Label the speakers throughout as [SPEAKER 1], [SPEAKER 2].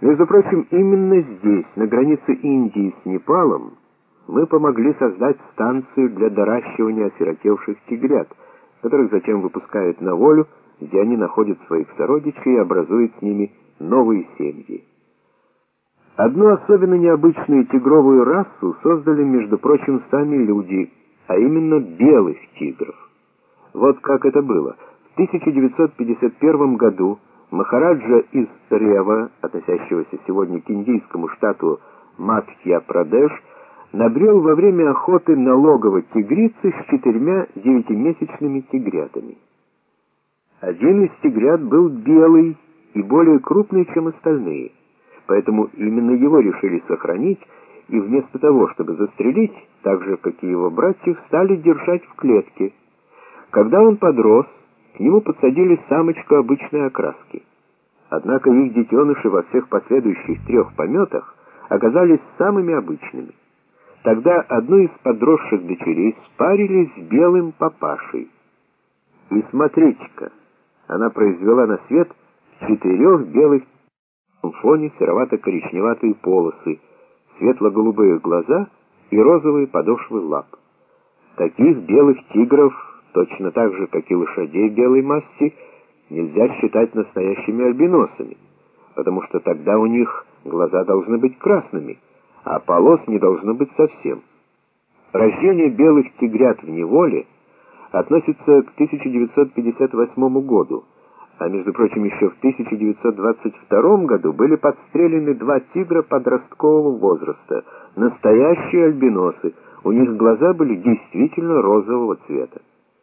[SPEAKER 1] Между прочим, именно здесь, на границе Индии с Непалом, мы помогли создать станцию для доращивания осиротевших тигрят, которых затем выпускают на волю, где они находят своих сородичей и образуют с ними новые семьи. Одну особенно необычную тигровую расу создали, между прочим, сами люди, а именно белых тигров. Вот как это было. В 1951 году Махараджа из Рева, относящегося сегодня к индийскому штату Мадхья-Прадеш, набрел во время охоты на логово тигрицы с 4 девятимесячными тигрятами. Один из тигрят был белый и более крупный, чем остальные, поэтому именно его решили сохранить, и вместо того, чтобы застрелить, так же, как и его братьев, стали держать в клетке. Когда он подрос, к нему подсадили самочку обычной окраски. Однако их детеныши во всех последующих 3 пометах оказались самыми обычными. Тогда одну из подросших дочерей спарили с белым папашей. И смотрите-ка, она произвела на свет 4 белых на фоне серовато-коричневатые полосы, светло-голубые глаза и розовые подошвы лап. Таких белых тигров, точно так же, как и лошадей белой масти, нельзя считать настоящими альбиносами, потому что тогда у них глаза должны быть красными, а полос не должно быть совсем. Рождение белых тигрят в неволе относится к 1958 году, а между прочим, еще в 1922 году были подстрелены 2 тигра подросткового возраста, настоящие альбиносы, у них глаза были действительно розового цвета.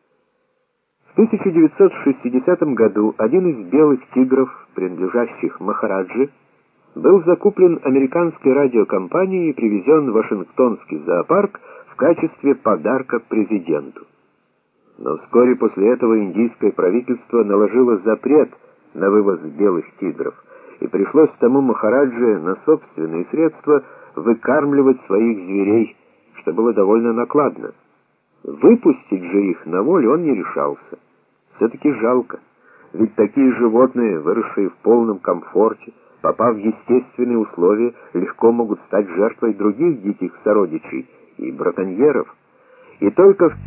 [SPEAKER 1] В 1960 году один из белых тигров, принадлежащих Махараджи, был закуплен американской радиокомпанией и привезен в Вашингтонский зоопарк в качестве подарка президенту. Но вскоре после этого индийское правительство наложило запрет на вывоз белых тигров, и пришлось тому Махараджи на собственные средства выкармливать своих зверей, что было довольно накладно. Выпустить же их на волю он не решался. Все-таки жалко, ведь такие животные, выросшие в полном комфорте, попав в естественные условия, легко могут стать жертвой других диких сородичей и браконьеров. И только в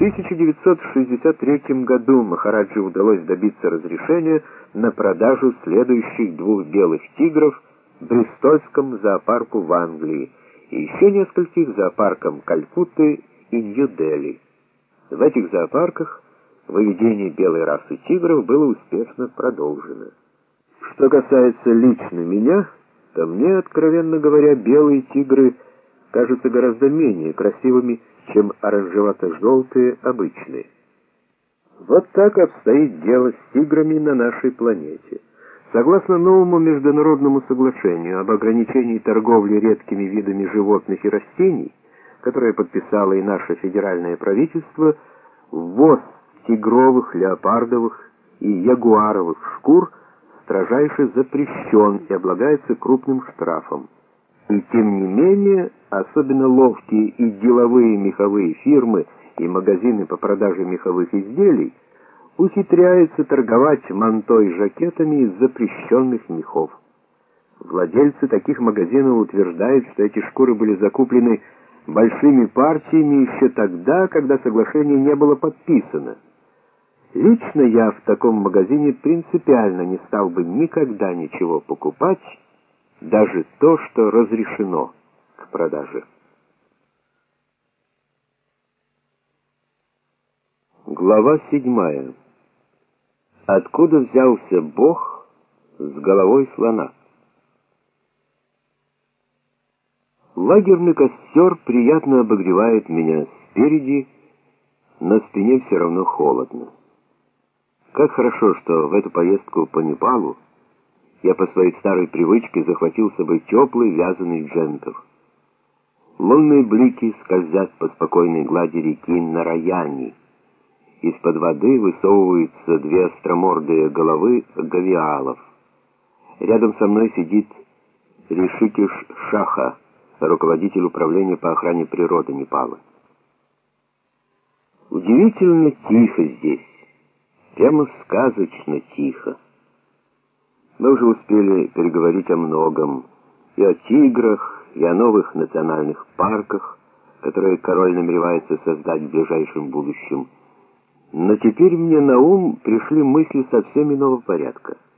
[SPEAKER 1] 1963 году Махараджи удалось добиться разрешения на продажу следующих 2 белых тигров в Бристольском зоопарку в Англии и еще нескольких зоопаркам Калькутты и Нью-Дели. В этих зоопарках выведение белой расы тигров было успешно продолжено. Что касается лично меня, то мне, откровенно говоря, белые тигры кажутся гораздо менее красивыми, чем оранжевато-желтые обычные. Вот так обстоит дело с тиграми на нашей планете. Согласно новому международному соглашению об ограничении торговли редкими видами животных и растений, которое подписало и наше федеральное правительство, ввоз тигровых, леопардовых и ягуаровых шкур строжайше запрещен и облагается крупным штрафом. И тем не менее, особенно ловкие и деловые меховые фирмы и магазины по продаже меховых изделий ухитряются торговать манто и жакетами из запрещенных мехов. Владельцы таких магазинов утверждают, что эти шкуры были закуплены большими партиями еще тогда, когда соглашение не было подписано. Лично я в таком магазине принципиально не стал бы никогда ничего покупать, даже то, что разрешено к продаже. Глава 7. Откуда взялся Бог с головой слона? Лагерный костер приятно обогревает меня спереди, на спине все равно холодно. Как хорошо, что в эту поездку по Непалу я по своей старой привычке захватил с собой теплый вязаный джемпер. Лунные блики скользят по спокойной глади реки Нараяни. Из-под воды высовываются 2 остромордые головы гавиалов. Рядом со мной сидит Ришикеш Шаха, руководитель управления по охране природы Непала. Удивительно тихо здесь, прямо сказочно тихо. Мы уже успели переговорить о многом, и о тиграх, и о новых национальных парках, которые король намеревается создать в ближайшем будущем. Но теперь мне на ум пришли мысли совсем иного порядка.